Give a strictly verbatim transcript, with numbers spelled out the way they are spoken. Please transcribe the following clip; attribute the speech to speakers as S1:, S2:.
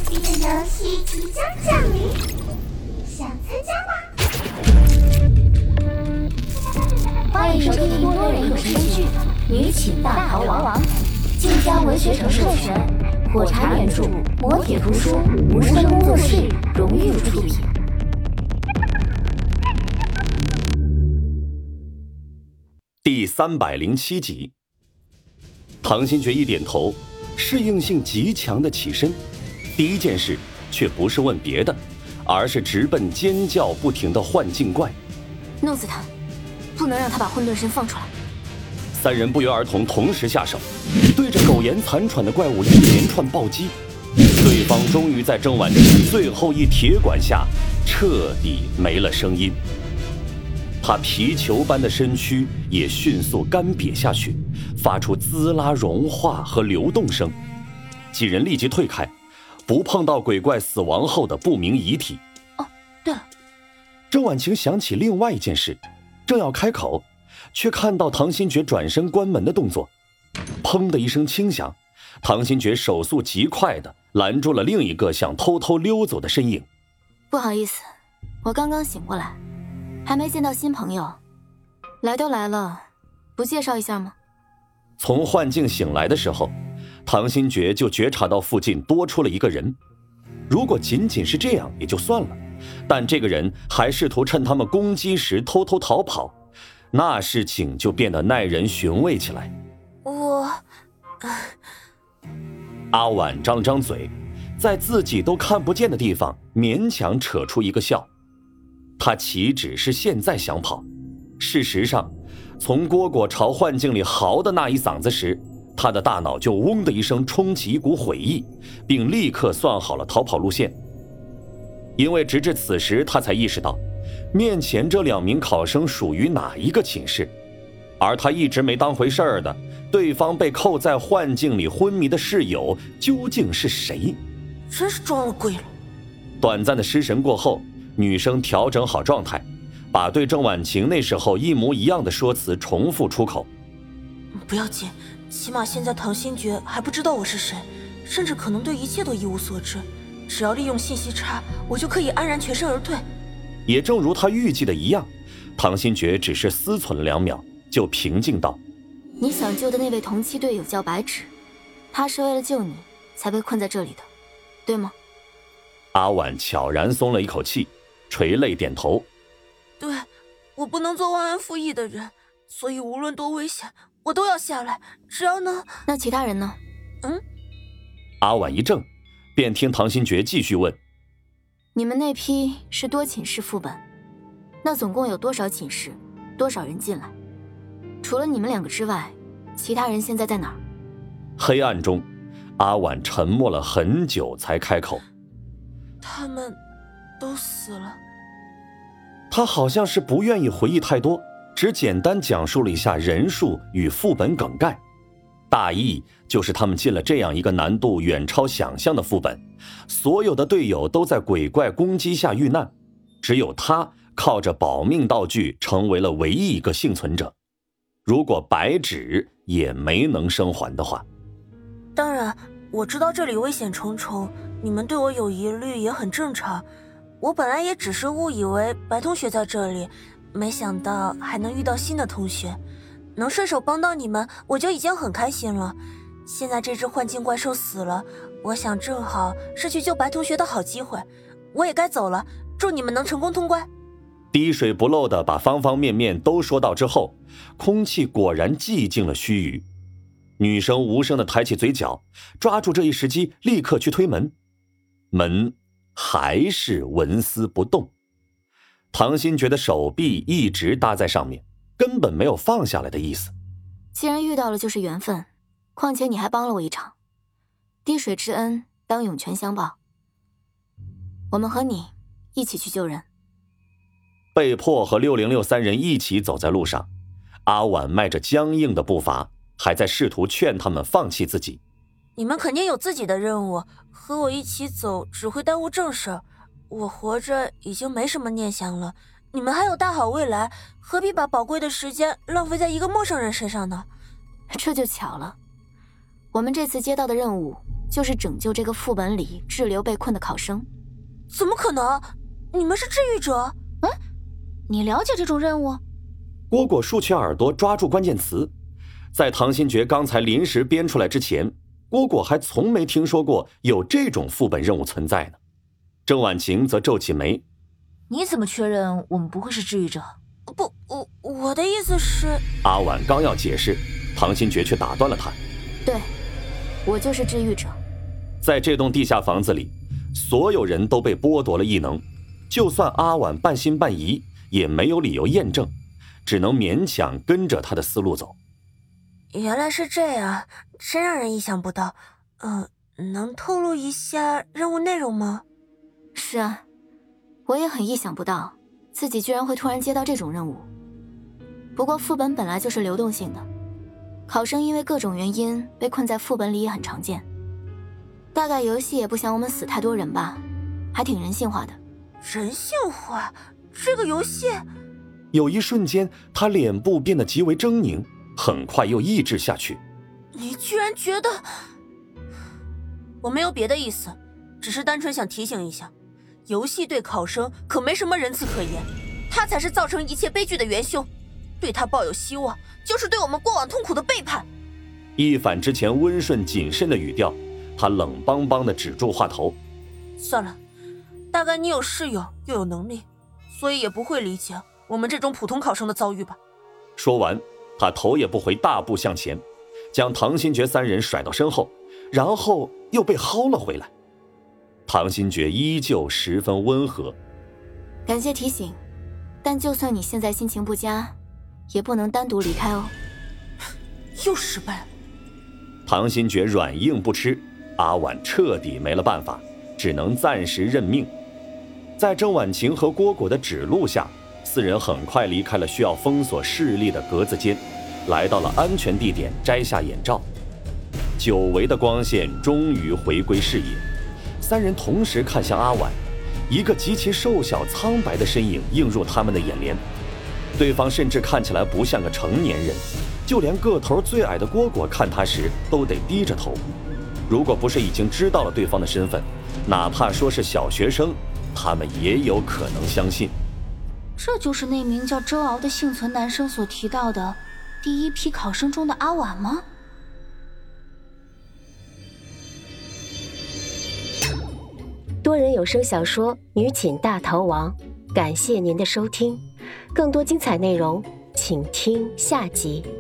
S1: 这个游戏即将降临，想参加吗？
S2: 欢迎收听多人有声剧《女寝大逃亡》，晋江文学城授权，火柴原著，磨铁图书，无声工作室荣誉出品。
S3: 第三百零七集，唐新觉一点头，适应性极强的起身，第一件事却不是问别的，而是直奔尖叫不停的幻境怪。
S2: 弄死他，不能让他把混沌身放出来。
S3: 三人不约而同同时下手，对着苟延残喘的怪物一连串暴击，对方终于在郑婉晴最后一铁管下彻底没了声音。他皮球般的身躯也迅速干瘪下去，发出滋啦融化和流动声。几人立即退开，不碰到鬼怪死亡后的不明遗体。
S2: 哦，对了，
S3: 郑婉晴想起另外一件事，正要开口，却看到唐新觉转身关门的动作。砰的一声轻响，唐新觉手速极快地拦住了另一个想偷偷溜走的身影。
S2: 不好意思，我刚刚醒过来，还没见到新朋友。来都来了，不介绍一下吗？
S3: 从幻境醒来的时候，唐新觉就觉察到附近多出了一个人。如果仅仅是这样也就算了，但这个人还试图趁他们攻击时偷偷逃跑，那事情就变得耐人寻味起来。
S2: 我
S3: 阿婉张了张嘴，在自己都看不见的地方勉强扯出一个笑。他岂止是现在想跑，事实上从蝈蝈朝幻境里嚎的那一嗓子时，他的大脑就嗡的一声冲起一股悔意，并立刻算好了逃跑路线。因为直至此时他才意识到面前这两名考生属于哪一个寝室，而他一直没当回事儿的对方被扣在幻境里昏迷的室友究竟是谁？
S4: 真是装了鬼了。
S3: 短暂的失神过后，女生调整好状态，把对郑婉晴那时候一模一样的说辞重复出口。
S4: 不要紧，起码现在唐新觉还不知道我是谁，甚至可能对一切都一无所知。只要利用信息差，我就可以安然全身而退。
S3: 也正如他预计的一样，唐新觉只是思忖了两秒，就平静道：
S2: 你想救的那位同期队友叫白芷，他是为了救你才被困在这里的，对吗？
S3: 阿婉悄然松了一口气，垂泪点头。
S4: 对，我不能做忘恩负义的人，所以无论多危险我都要下来，只要能……
S2: 那其他人呢？
S4: 嗯？
S3: 阿婉一怔，便听唐新觉继续问：
S2: 你们那批是多寝室副本，那总共有多少寝室，多少人进来？除了你们两个之外，其他人现在在哪儿？
S3: 黑暗中，阿婉沉默了很久才开口：
S4: 他们都死了。
S3: 他好像是不愿意回忆太多，只简单讲述了一下人数与副本梗概。大意就是他们进了这样一个难度远超想象的副本，所有的队友都在鬼怪攻击下遇难，只有他靠着保命道具成为了唯一一个幸存者。如果白芷也没能生还的话。
S4: 当然，我知道这里危险重重，你们对我有疑虑也很正常。我本来也只是误以为白同学在这里，没想到还能遇到新的同学，能顺手帮到你们我就已经很开心了。现在这只幻境怪兽死了，我想正好是去救白同学的好机会，我也该走了，祝你们能成功通关。
S3: 滴水不漏地把方方面面都说到之后，空气果然寂静了须臾。女生无声地抬起嘴角，抓住这一时机立刻去推门，门还是纹丝不动。唐新觉的手臂一直搭在上面，根本没有放下来的意思。
S2: 既然遇到了就是缘分，况且你还帮了我一场，滴水之恩当涌泉相报。我们和你一起去救人。
S3: 被迫和六零六三人一起走在路上，阿婉迈着僵硬的步伐，还在试图劝他们放弃自己。
S4: 你们肯定有自己的任务，和我一起走只会耽误正事。我活着已经没什么念想了，你们还有大好未来，何必把宝贵的时间浪费在一个陌生人身上呢？
S2: 这就巧了，我们这次接到的任务就是拯救这个副本里滞留被困的考生。
S4: 怎么可能？你们是治愈者？
S2: 嗯，你了解这种任务？
S3: 蝈蝈竖起耳朵，抓住关键词。在唐新觉刚才临时编出来之前，蝈蝈还从没听说过有这种副本任务存在呢。郑婉晴则皱起眉：
S5: 你怎么确认我们不会是治愈者？
S4: 不，我我的意思是……
S3: 阿婉刚要解释，唐新觉却打断了他：
S2: 对，我就是治愈者。
S3: 在这栋地下房子里，所有人都被剥夺了异能，就算阿婉半信半疑，也没有理由验证，只能勉强跟着他的思路走。
S4: 原来是这样，真让人意想不到。嗯、呃，能透露一下任务内容吗？
S2: 是啊，我也很意想不到，自己居然会突然接到这种任务。不过副本本来就是流动性的，考生因为各种原因被困在副本里也很常见。大概游戏也不想我们死太多人吧，还挺人性化的。
S4: 人性化？这个游戏……
S3: 有一瞬间，他脸部变得极为狰狞，很快又抑制下去。
S4: 你居然觉得……我没有别的意思，只是单纯想提醒一下，游戏对考生可没什么仁慈可言，他才是造成一切悲剧的元凶。对他抱有希望，就是对我们过往痛苦的背叛。
S3: 一反之前温顺谨慎的语调，他冷邦邦地指住话头。
S4: 算了，大概你有室友又有能力，所以也不会理解我们这种普通考生的遭遇吧。
S3: 说完，他头也不回，大步向前，将唐新觉三人甩到身后，然后又被薅了回来。唐新觉依旧十分温和：
S2: 感谢提醒，但就算你现在心情不佳，也不能单独离开哦。
S4: 又失败了。
S3: 唐新觉软硬不吃，阿婉彻底没了办法，只能暂时认命。在郑婉晴和蝈蝈的指路下，四人很快离开了需要封锁视力的格子间，来到了安全地点，摘下眼罩。久违的光线终于回归视野，三人同时看向阿婉，一个极其瘦小苍白的身影映入他们的眼帘。对方甚至看起来不像个成年人，就连个头最矮的蝈蝈看他时都得低着头。如果不是已经知道了对方的身份，哪怕说是小学生，他们也有可能相信。
S5: 这就是那名叫周敖的幸存男生所提到的第一批考生中的阿婉吗？
S6: 多人有声小说《女寝大逃亡》，感谢您的收听，更多精彩内容请听下集。